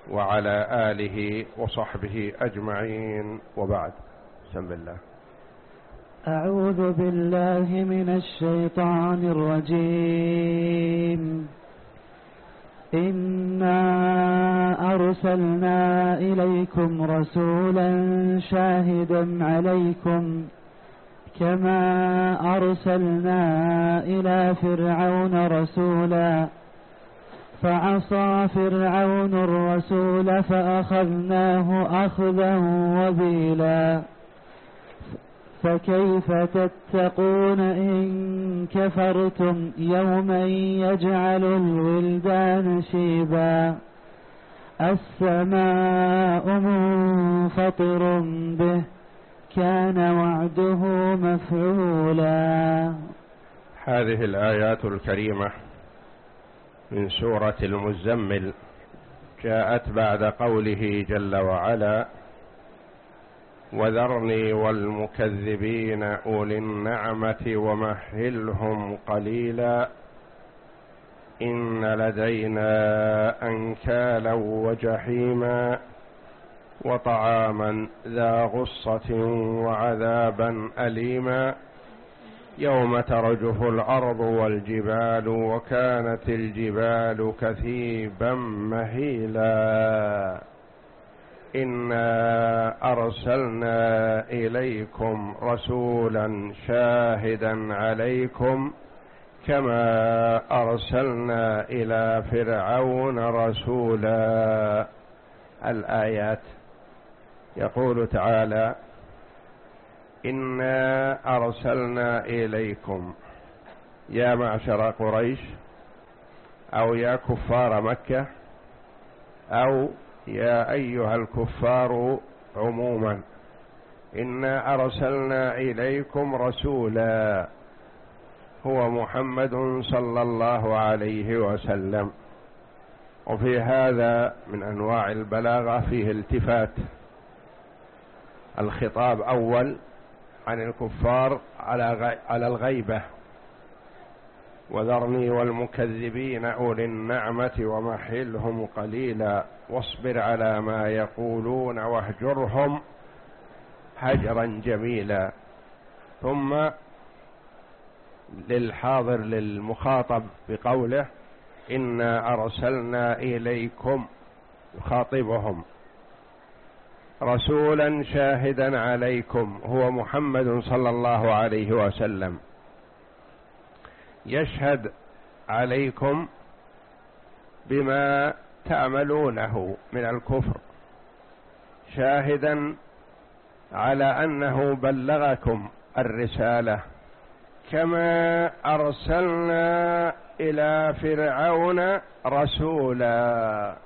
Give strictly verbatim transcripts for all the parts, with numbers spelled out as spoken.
وعلى آله وصحبه أجمعين، وبعد. بسم الله. أعوذ بالله من الشيطان الرجيم. إنا أرسلنا إليكم رسولا شاهدا عليكم كما أرسلنا إلى فرعون رسولا فعصى فرعون الرسول فأخذناه أخذا وبيلا فكيف تتقون إن كفرتم يوما يجعل الولدان شيبا السماء منفطر به كان وعده مفعولا. هذه الآيات الكريمة من سورة المزمل جاءت بعد قوله جل وعلا: وذرني والمكذبين أولي النعمة ومهلهم قليلا إن لدينا أنكالا وجحيما وطعاما ذا غصة وعذابا أليما يوم ترجف الأرض والجبال وكانت الجبال كثيبا مهيلا إنا أرسلنا إليكم رسولا شاهدا عليكم كما أرسلنا إلى فرعون رسولا. الآيات. يقول تعالى: إنا أرسلنا إليكم، يا معشر قريش، أو يا كفار مكة، أو يا أيها الكفار عموما، إنا أرسلنا إليكم رسولا هو محمد صلى الله عليه وسلم. وفي هذا من أنواع البلاغة فيه التفات الخطاب أول عن الكفار على الغيبة: وذرني والمكذبين أولي النعمة ومهلهم قليلا واصبر على ما يقولون واهجرهم هجرا جميلا. ثم للحاضر للمخاطب بقوله: إنا أرسلنا إليكم، يخاطبهم: رسولا شاهدا عليكم هو محمد صلى الله عليه وسلم، يشهد عليكم بما تعملونه من الكفر، شاهدا على أنه بلغكم الرسالة كما أرسلنا إلى فرعون رسولا.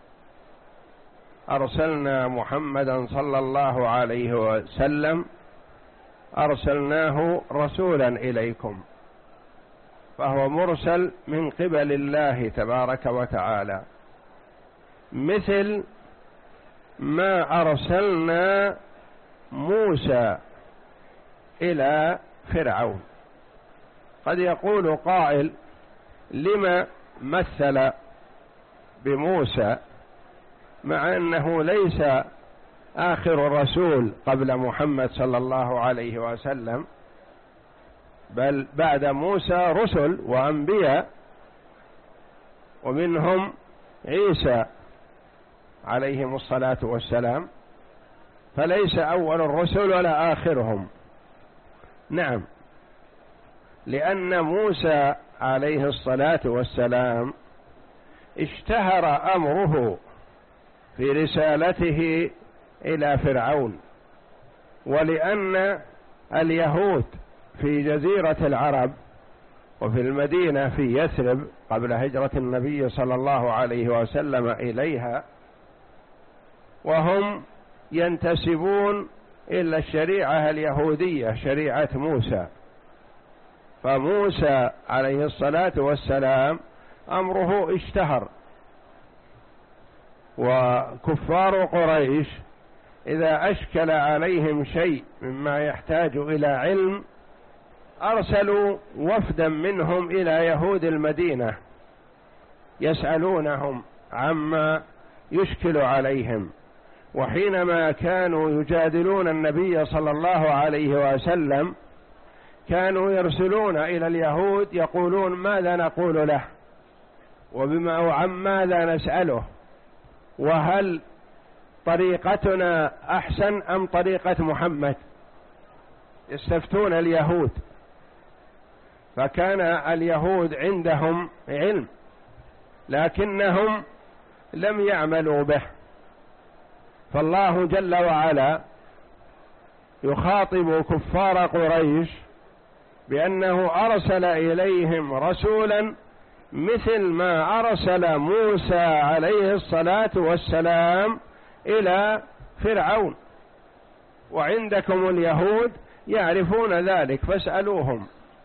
أرسلنا محمدا صلى الله عليه وسلم، أرسلناه رسولا إليكم، فهو مرسل من قبل الله تبارك وتعالى، مثل ما أرسلنا موسى إلى فرعون. قد يقول قائل: لما مثل بموسى مع أنه ليس آخر الرسول قبل محمد صلى الله عليه وسلم، بل بعد موسى رسل وأنبياء، ومنهم عيسى عليهم الصلاة والسلام، فليس أول الرسل ولا آخرهم. نعم، لأن موسى عليه الصلاة والسلام اشتهر أمره في رسالته إلى فرعون، ولأن اليهود في جزيرة العرب وفي المدينة في يثرب قبل هجرة النبي صلى الله عليه وسلم إليها، وهم ينتسبون إلى الشريعة اليهودية، شريعة موسى. فموسى عليه الصلاة والسلام أمره اشتهر، وكفار قريش إذا أشكل عليهم شيء مما يحتاج إلى علم أرسلوا وفدا منهم إلى يهود المدينة يسألونهم عما يشكل عليهم. وحينما كانوا يجادلون النبي صلى الله عليه وسلم كانوا يرسلون إلى اليهود يقولون ماذا نقول له وبما وعن ماذا نسأله، وهل طريقتنا أحسن أم طريقة محمد؟ يستفتون اليهود. فكان اليهود عندهم علم لكنهم لم يعملوا به. فالله جل وعلا يخاطب كفار قريش بأنه أرسل إليهم رسولا مثل ما أرسل موسى عليه الصلاة والسلام إلى فرعون، وعندكم اليهود يعرفون ذلك فاسألوهم.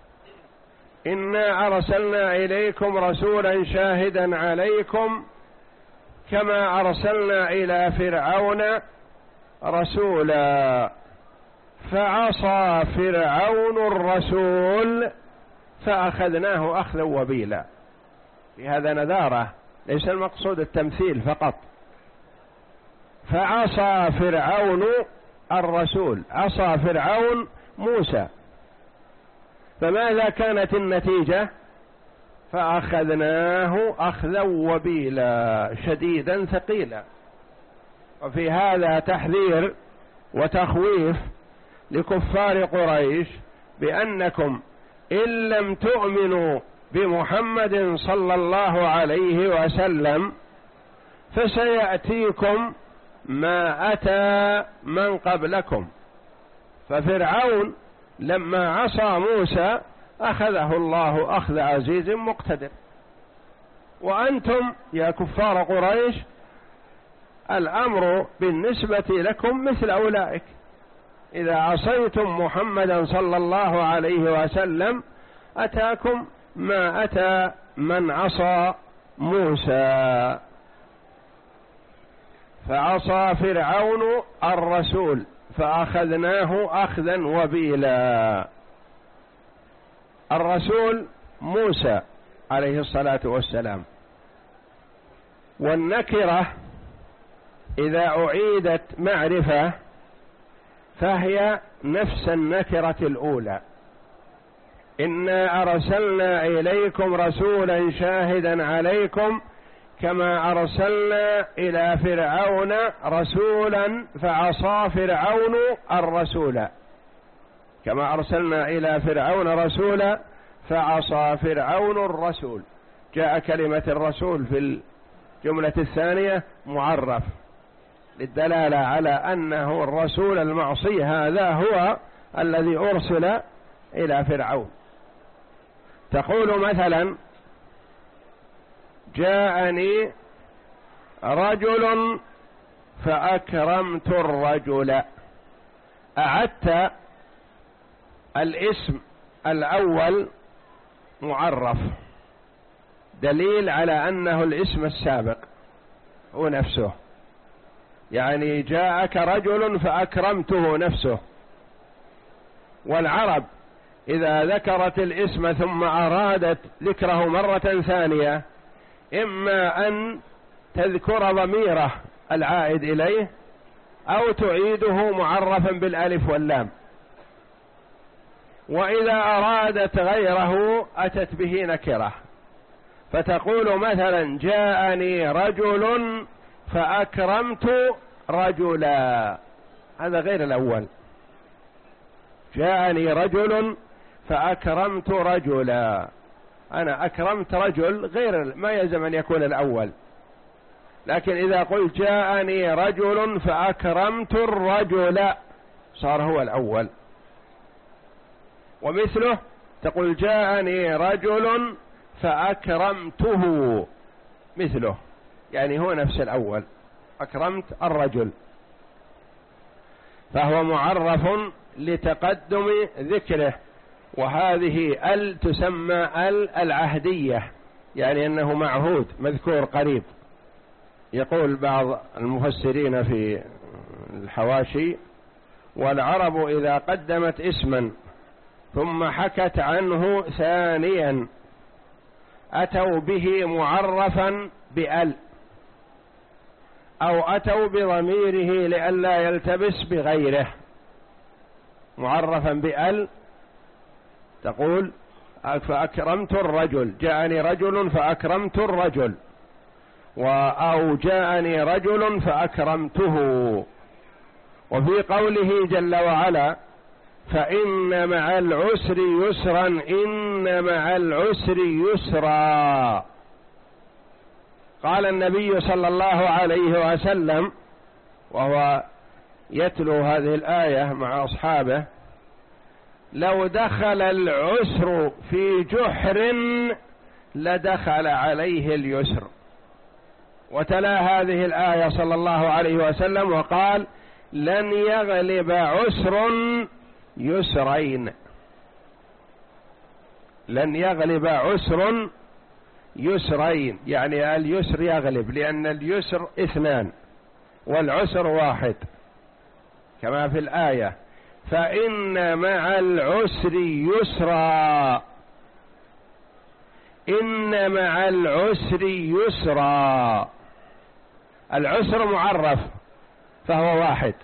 إنا أرسلنا إليكم رسولا شاهدا عليكم كما أرسلنا إلى فرعون رسولا فعصى فرعون الرسول فأخذناه أخذا وبيلا. في هذا نذارة، ليس المقصود التمثيل فقط. فعصى فرعون الرسول، عصى فرعون موسى، فماذا كانت النتيجة؟ فأخذناه أخذا وبيلا شديدا ثقيلا. وفي هذا تحذير وتخويف لكفار قريش بأنكم إن لم تؤمنوا بمحمد صلى الله عليه وسلم فسيأتيكم ما أتى من قبلكم. ففرعون لما عصى موسى أخذه الله أخذ عزيز مقتدر، وأنتم يا كفار قريش الأمر بالنسبة لكم مثل أولئك. إذا عصيتم محمدا صلى الله عليه وسلم أتاكم ما أتى من عصى موسى. فعصى فرعون الرسول فأخذناه أخذا وبيلا. الرسول موسى عليه الصلاة والسلام. والنكرة إذا أعيدت معرفة فهي نفس النكرة الأولى. إنا أرسلنا إليكم رسولا شاهدا عليكم كما أرسلنا إلى فرعون رسولا فعصى فرعون الرسول. كما أرسلنا إلى فرعون رسولا فعصى فرعون الرسول. جاء كلمة الرسول في الجملة الثانية معرف للدلالة على أنه الرسول المعصي هذا هو الذي أرسل إلى فرعون. تقول مثلا جاءني رجل فأكرمت الرجل، أعدت الاسم الأول معرف دليل على أنه الاسم السابق هو نفسه. يعني جاءك رجل فأكرمته نفسه. والعرب إذا ذكرت الاسم ثم أرادت ذكره مرة ثانية إما أن تذكر ضميره العائد إليه أو تعيده معرفا بالألف واللام، وإذا أرادت غيره أتت به نكرة. فتقول مثلا جاءني رجل فأكرمت رجلا، هذا غير الأول. جاءني رجل فأكرمت رجلا، أنا أكرمت رجل غير ما يلزم أن يكون الأول. لكن إذا قلت جاءني رجل فأكرمت الرجل صار هو الأول. ومثله تقول جاءني رجل فأكرمته مثله، يعني هو نفس الأول أكرمت الرجل. فهو معرف لتقدم ذكره. وهذه ال تسمى ال العهدية، يعني أنه معهود مذكور قريب. يقول بعض المفسرين في الحواشي والعرب إذا قدمت اسما ثم حكت عنه ثانيا أتوا به معرفا بأل. أو أتوا بضميره لئلا يلتبس بغيره معرفا بأل، تقول فأكرمت الرجل، جاءني رجل فأكرمت الرجل، أو جاءني رجل فأكرمته. وفي قوله جل وعلا فإن مع العسر يسرا إن مع العسر يسرا، قال النبي صلى الله عليه وسلم وهو يتلو هذه الآية مع أصحابه لو دخل العسر في جحر لدخل عليه اليسر، وتلا هذه الآية صلى الله عليه وسلم وقال لن يغلب عسر يسرين، لن يغلب عسر يسرين، يعني اليسر يغلب، لأن اليسر اثنان والعسر واحد كما في الآية فإن مع العسر يسرا، إن مع العسر يسرا. العسر معرف فهو واحد،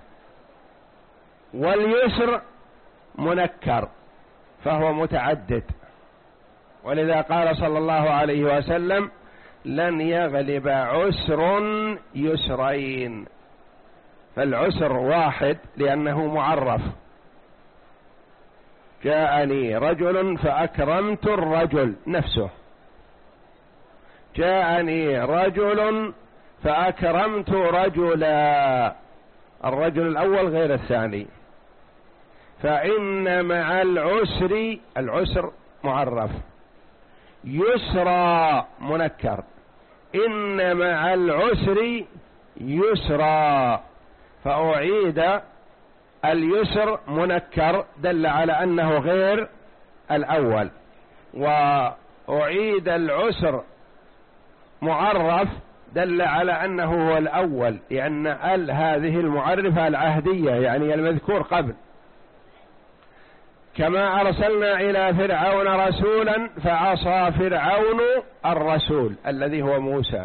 واليسر منكر فهو متعدد، ولذا قال صلى الله عليه وسلم لن يغلب عسر يسرين، فالعسر واحد لأنه معرف. جاءني رجل فأكرمت الرجل نفسه، جاءني رجل فأكرمت رجلا، الرجل الأول غير الثاني. فإن مع العسر، العسر معرف، يسرى منكر، إن مع العسر يسرى، فأعيد اليسر منكر دل على أنه غير الأول، وأعيد العسر معرف دل على أنه هو الأول، لأن ال هذه المعرفة العهدية يعني المذكور قبل. كما أرسلنا إلى فرعون رسولا فعصى فرعون الرسول الذي هو موسى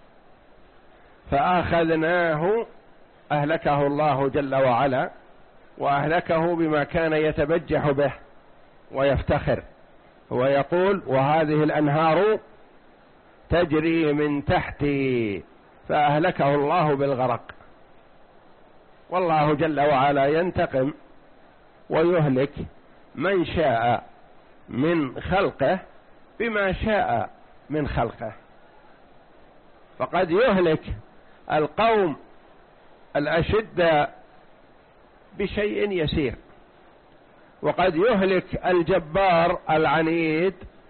فأخذناه، أهلكه الله جل وعلا، وأهلكه بما كان يتبجح به ويفتخر، ويقول وهذه الأنهار تجري من تحتي، فأهلكه الله بالغرق. والله جل وعلا ينتقم ويهلك من شاء من خلقه بما شاء من خلقه، فقد يهلك القوم الأشد بشيء يسير، وقد يهلك الجبار العنيد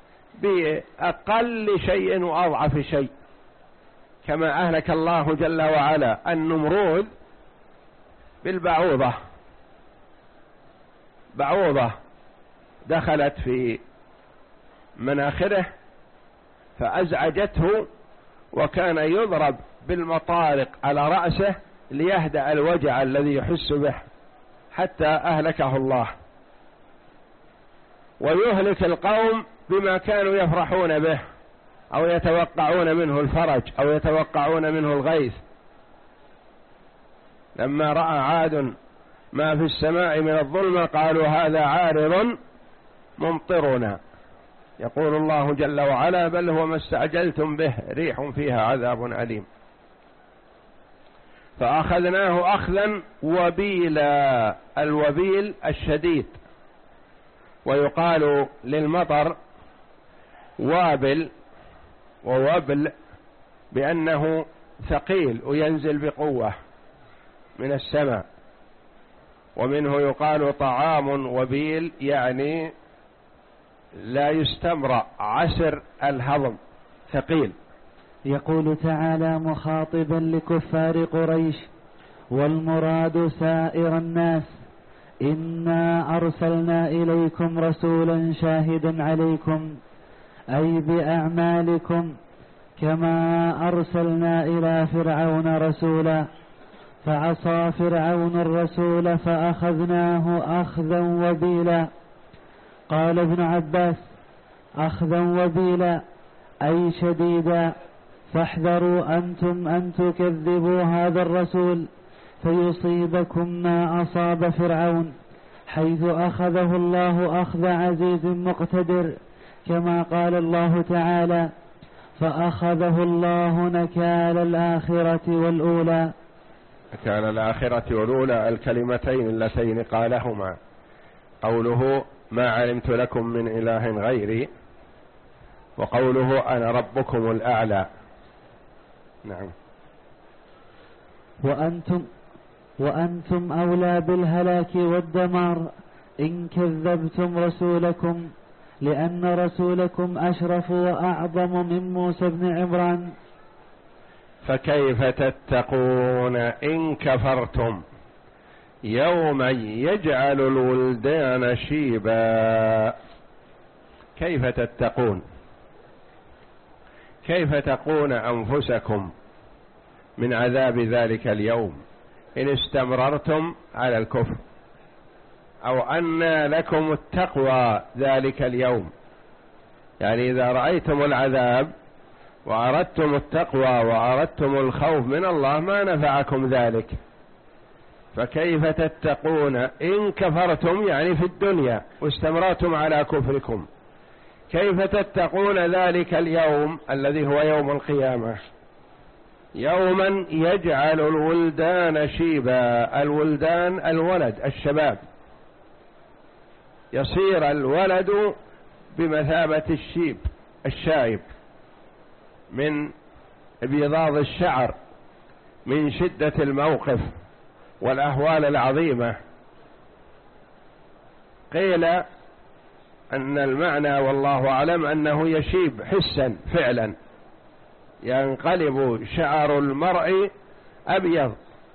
بأقل شيء وأضعف شيء، كما أهلك الله جل وعلا النمرود بالبعوضة، بعوضة دخلت في مناخره فأزعجته، وكان يضرب بالمطارق على رأسه ليهدأ الوجع الذي يحس به حتى أهلكه الله. ويهلك القوم بما كانوا يفرحون به أو يتوقعون منه الفرج أو يتوقعون منه الغيث. لما رأى عاد ما في السماء من الظلمة قالوا هذا عارض ممطرنا، يقول الله جل وعلا بل هو ما استعجلتم به ريح فيها عذاب أليم. فأخذناه أخذا وبيلا، الوبيل الشديد، ويقال للمطر وابل ووبل بأنه ثقيل وينزل بقوة من السماء، ومنه يقال طعام وبيل يعني لا يستمرأ عسر الهضم ثقيل. يقول تعالى مخاطبا لكفار قريش والمراد سائر الناس إنا أرسلنا إليكم رسولا شاهدا عليكم أي بأعمالكم كما أرسلنا إلى فرعون رسولا فعصى فرعون الرسول فأخذناه أخذا وبيلا. قال ابن عباس أخذا وبيلا أي شديدا فاحذروا أنتم أن تكذبوا هذا الرسول فيصيبكم ما أصاب فرعون حيث أخذه الله أخذ عزيز مقتدر، كما قال الله تعالى: فأخذه الله نكال الآخرة والأولى. نكال الآخرة والأولى الكلمتين اللتين قالهما، قوله ما علمت لكم من إله غيري، وقوله أنا ربكم الأعلى. نعم. وأنتم وأنتم أولى بالهلاك والدمار إن كذبتم رسولكم، لأن رسولكم أشرف وأعظم من موسى بن عمران. فكيف تتقون إن كفرتم يوما يجعل الولدان شيبا؟ كيف تتقون؟ كيف تقون أنفسكم من عذاب ذلك اليوم إن استمررتم على الكفر؟ أو أن لكم التقوى ذلك اليوم؟ يعني إذا رأيتم العذاب وأردتم التقوى وأردتم الخوف من الله ما نفعكم ذلك، فكيف تتقون إن كفرتم يعني في الدنيا واستمرتم على كفركم؟ كيف تتقون ذلك اليوم الذي هو يوم القيامة؟ يوما يجعل الولدان شيبا. الولدان الولد الشباب، يصير الولد بمثابة الشيب الشايب من ابيضاض الشعر من شدة الموقف والأهوال العظيمة. قيل أن المعنى والله أعلم أنه يشيب حسا فعلا، ينقلب شعر المرء أبيض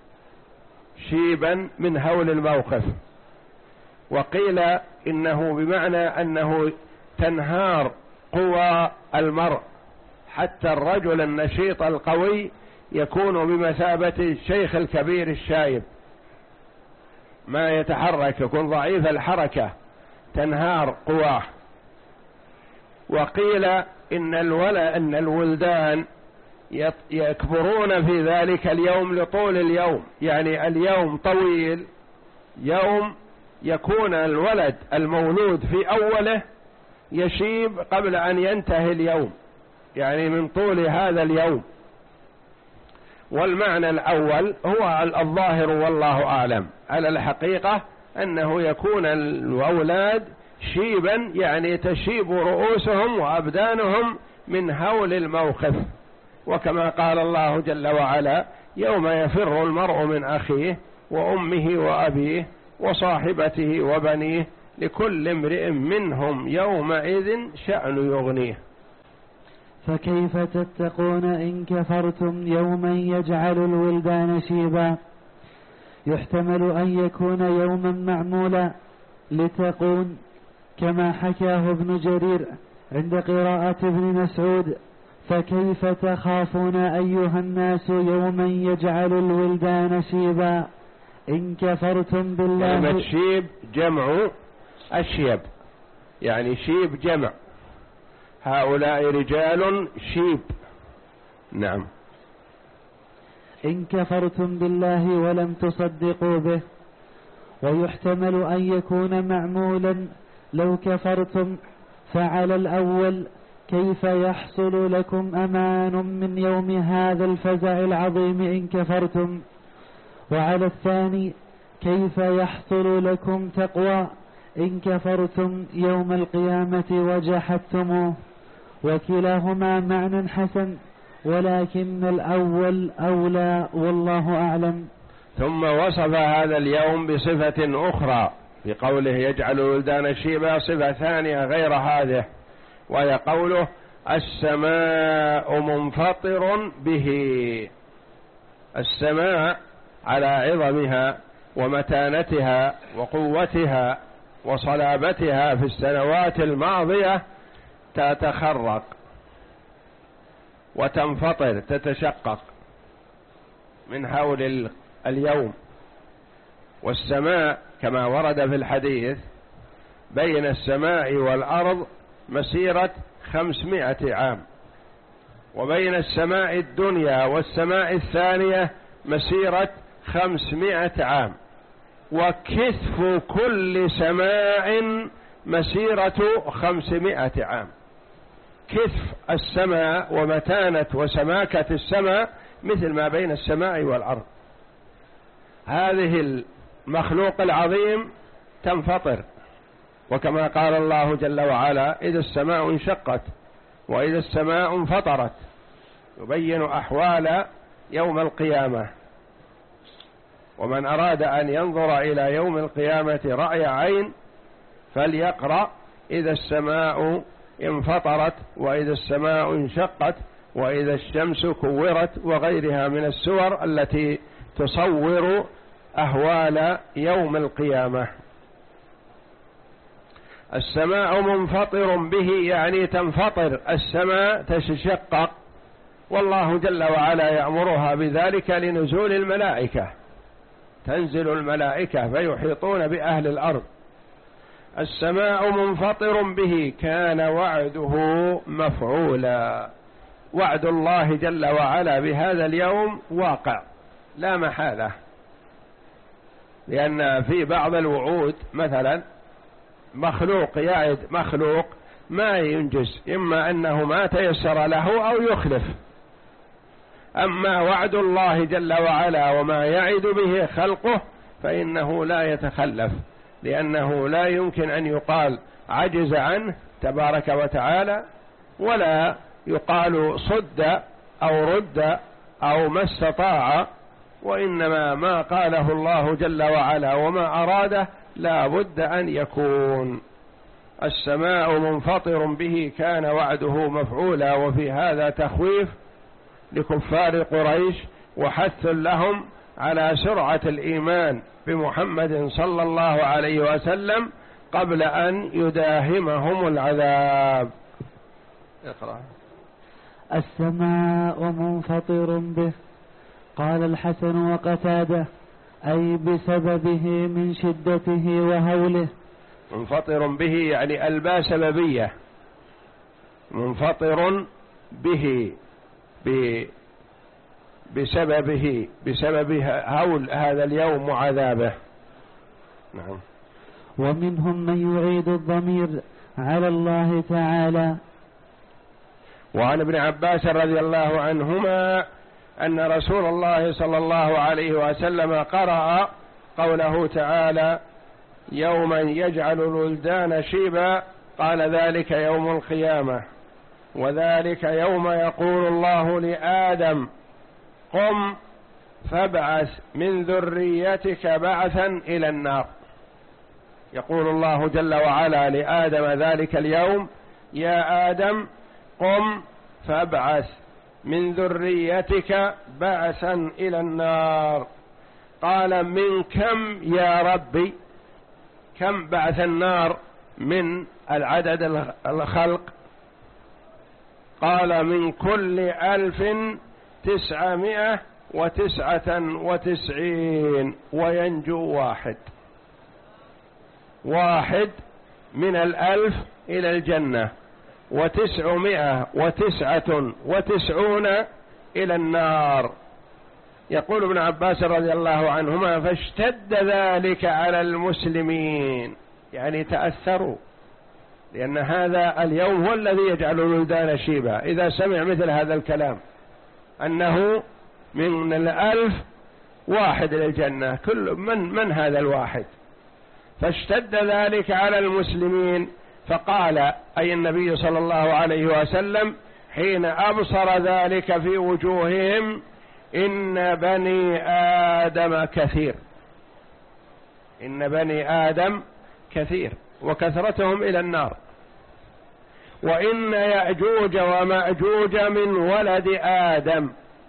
شيبا من هول الموقف. وقيل إنه بمعنى أنه تنهار قوى المرء، حتى الرجل النشيط القوي يكون بمثابة الشيخ الكبير الشايب، ما يتحرك، يكون ضعيف الحركة، تنهار قواه. وقيل إن الولد أن الولدان يكبرون في ذلك اليوم لطول اليوم، يعني اليوم طويل، يوم يكون الولد المولود في أوله يشيب قبل أن ينتهي اليوم، يعني من طول هذا اليوم. والمعنى الأول هو الظاهر والله أعلم، على الحقيقة أنه يكون الأولاد شيبا، يعني تشيب رؤوسهم وأبدانهم من هول الموقف. وكما قال الله جل وعلا: يوم يفر المرء من أخيه وأمه وأبيه وصاحبته وبنيه لكل امرئ منهم يومئذ شأن يغنيه. فكيف تتقون إن كفرتم يوما يجعل الولدان شيبا؟ يحتمل أن يكون يوما معمولا لتقون، كما حكاه ابن جرير عند قراءة ابن مسعود: فكيف تخافون أيها الناس يوما يجعل الولدان شيبا إن كفرتم بالله. كلمة شيب جمع أشيب، يعني شيب جمع، هؤلاء رجال شيب. نعم. إن كفرتم بالله ولم تصدقوا به. ويحتمل أن يكون معمولا لو كفرتم، فعلى الأول: كيف يحصل لكم أمان من يوم هذا الفزع العظيم إن كفرتم؟ وعلى الثاني: كيف يحصل لكم تقوى إن كفرتم يوم القيامة وجحدتموه؟ وكلاهما معنى حسن، ولكن الأول أولى والله أعلم. ثم وصف هذا اليوم بصفة أخرى بقوله يجعل الولدان شيبا، صفة ثانية غير هذه، وهي قوله: السماء منفطر به. السماء على عظمها ومتانتها وقوتها وصلابتها في السنوات الماضية تتخرق وتنفطر، تتشقق من هول اليوم. والسماء كما ورد في الحديث بين السماء والأرض مسيرة خمسمائة عام، وبين السماء الدنيا والسماء الثانية مسيرة خمسمائة عام، وكثف كل سماء مسيرة خمسمائة عام. كثف السماء ومتانة وسماكة السماء مثل ما بين السماء والأرض. هذه المخلوق العظيم تنفطر، وكما قال الله جل وعلا: إذا السماء انشقت وإذا السماء انفطرت، يبين أحوال يوم القيامة. ومن أراد أن ينظر إلى يوم القيامة رأي عين فليقرأ إذا السماء انفطرت وإذا السماء انشقت وإذا الشمس كورت، وغيرها من السور التي تصور أهوال يوم القيامة. السماء منفطر به يعني تنفطر السماء، تشقق، والله جل وعلا يأمرها بذلك لنزول الملائكة، تنزل الملائكة فيحيطون بأهل الأرض. السماء منفطر به كان وعده مفعولا. وعد الله جل وعلا بهذا اليوم واقع لا محالة، لأن في بعض الوعود مثلا مخلوق يعد مخلوق ما ينجز، إما أنه ما تيسر له أو يخلف. أما وعد الله جل وعلا وما يعد به خلقه فإنه لا يتخلف، لأنه لا يمكن أن يقال عجز عنه تبارك وتعالى، ولا يقال صد أو رد أو ما استطاع، وإنما ما قاله الله جل وعلا وما أراده لا بد أن يكون. السماء منفطر به كان وعده مفعولا. وفي هذا تخويف لكفار قريش وحث لهم على سرعة الإيمان بمحمد صلى الله عليه وسلم قبل أن يداهمهم العذاب. اقرأ. السماء منفطر به، قال الحسن وقتاده: أي بسببه من شدته وهوله. منفطر به يعني الباء سببية، منفطر به بسببه، بسبب هول هذا اليوم وعذابه. نعم. ومنهم من يعيد الضمير على الله تعالى. وعن ابن عباس رضي الله عنهما أن رسول الله صلى الله عليه وسلم قرأ قوله تعالى: يوما يجعل الولدان شيبا، قال: ذلك يوم القيامة، وذلك يوم يقول الله لآدم: قم فابعث من ذريتك بعثا إلى النار. يقول الله جل وعلا لآدم ذلك اليوم: يا آدم قم فابعث من ذريتك بعثا إلى النار. قال: من كم يا ربي؟ كم بعث النار من العدد الخلق؟ قال: من كل ألف تسعمائة وتسعة وتسعين، وينجو واحد. واحد من الألف إلى الجنة، وتسعمائة وتسعة وتسعون إلى النار. يقول ابن عباس رضي الله عنهما: فاشتد ذلك على المسلمين، يعني تأثروا، لأن هذا اليوم هو الذي يجعل الولدان شيبا. إذا سمع مثل هذا الكلام أنه من الألف واحد إلى الجنة، كل من من هذا الواحد؟ فاشتد ذلك على المسلمين، فقال أي النبي صلى الله عليه وسلم حين أبصر ذلك في وجوههم: إن بني آدم كثير، إن بني آدم كثير، وكثرتهم إلى النار، وإن يأجوج ومأجوج من ولد آدم،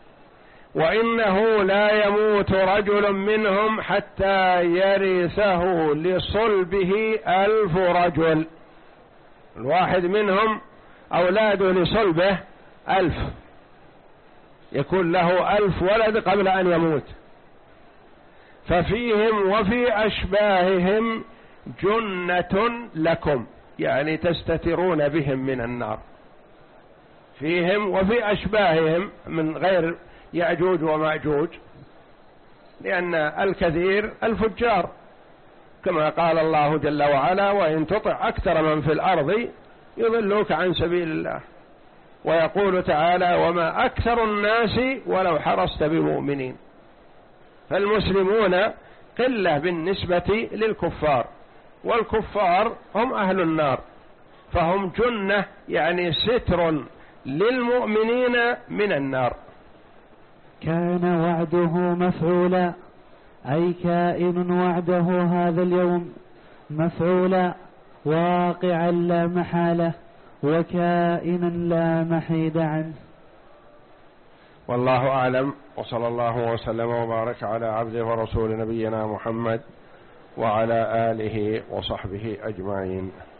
وإنه لا يموت رجل منهم حتى يرثه لصلبه ألف رجل. الواحد منهم أولاده لصلبه ألف، يكون له ألف ولد قبل أن يموت. ففيهم وفي أشباههم جنة لكم، يعني تستترون بهم من النار. فيهم وفي أشباههم من غير يأجوج ومأجوج، لأن الكثير الفجار، كما قال الله جل وعلا: وإن تطع أكثر من في الأرض يضلوك عن سبيل الله. ويقول تعالى: وما أكثر الناس ولو حرصت بمؤمنين. فالمسلمون قلة بالنسبة للكفار، والكفار هم أهل النار، فهم جنة يعني ستر للمؤمنين من النار. كان وعده مفعولا، أي كائن وعده هذا اليوم مفعولا واقعا لا محالة، وكائنا لا محيد عنه. والله أعلم، وصلى الله وسلم وبارك على عبده ورسول نبينا محمد وعلى آله وصحبه أجمعين.